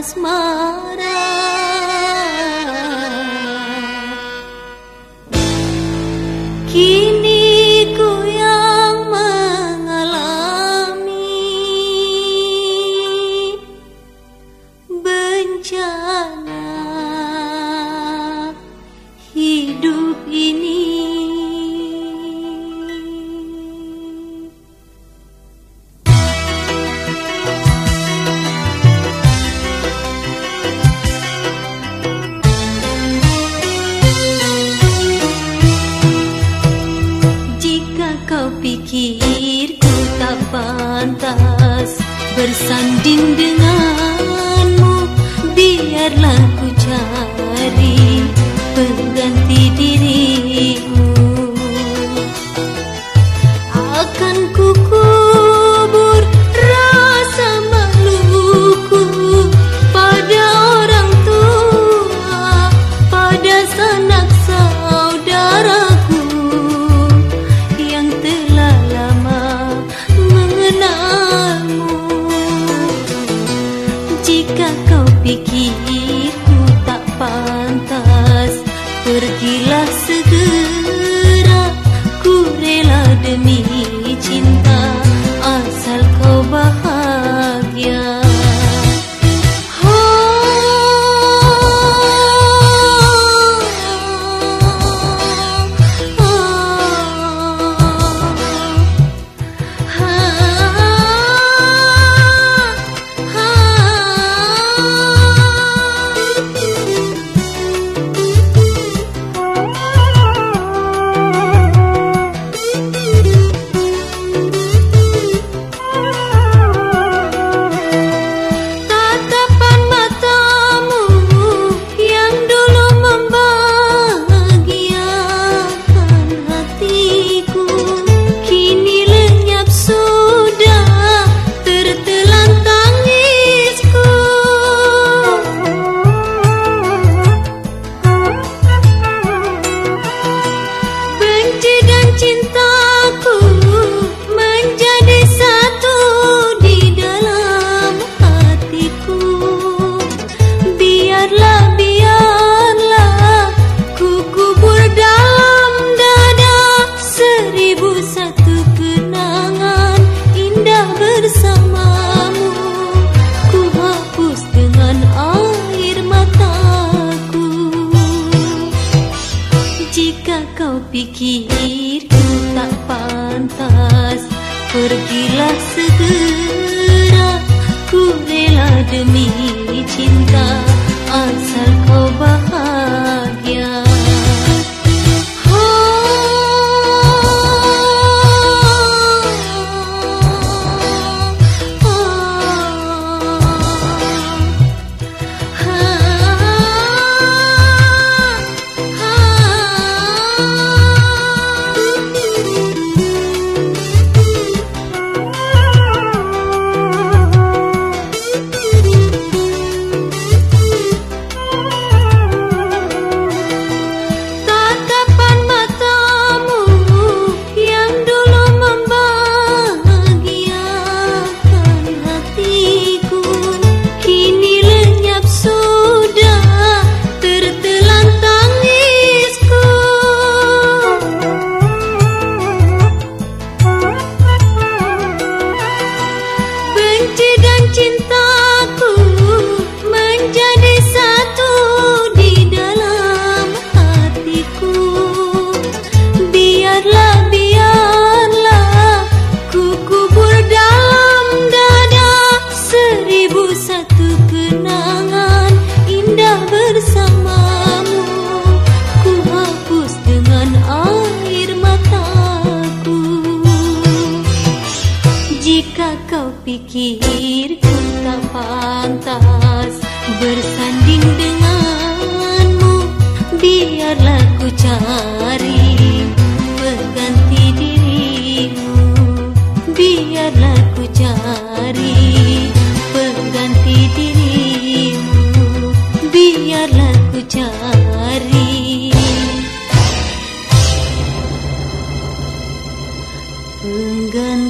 asmara. Kini ku yang mengalami bencana hidup ini. Kau pikir ku tak pantas bersanding denganmu, biarlah ku cari pengganti dirimu. Akan ku kubur rasa maluku pada orang tua, pada sanak saudaraku yang telah lama mengenalmu. Jika kau pikir ku tak pantas, pergilah segera, ku rela demi cinta, asal kau bahagia. Cintaku menjadi satu di dalam hatiku. Biarlah, biarlah ku kubur dalam dada 1001 kenangan indah bersamamu. Ku hapus dengan air mataku. Jika kau pikir tak pantas, pergilah segera, ku rela demi cinta, asal kau bahagia. Cintaku menjadi satu di dalam hatiku. Biarlah, biarlah ku kubur dalam dada 1001 kenangan indah bersamamu. Ku hapus dengan air mataku. Jika kau pikir ku tak pantas bersanding denganmu, biarlah ku cari pengganti dirimu. Biarlah ku cari pengganti dirimu. Biarlah ku cari pengganti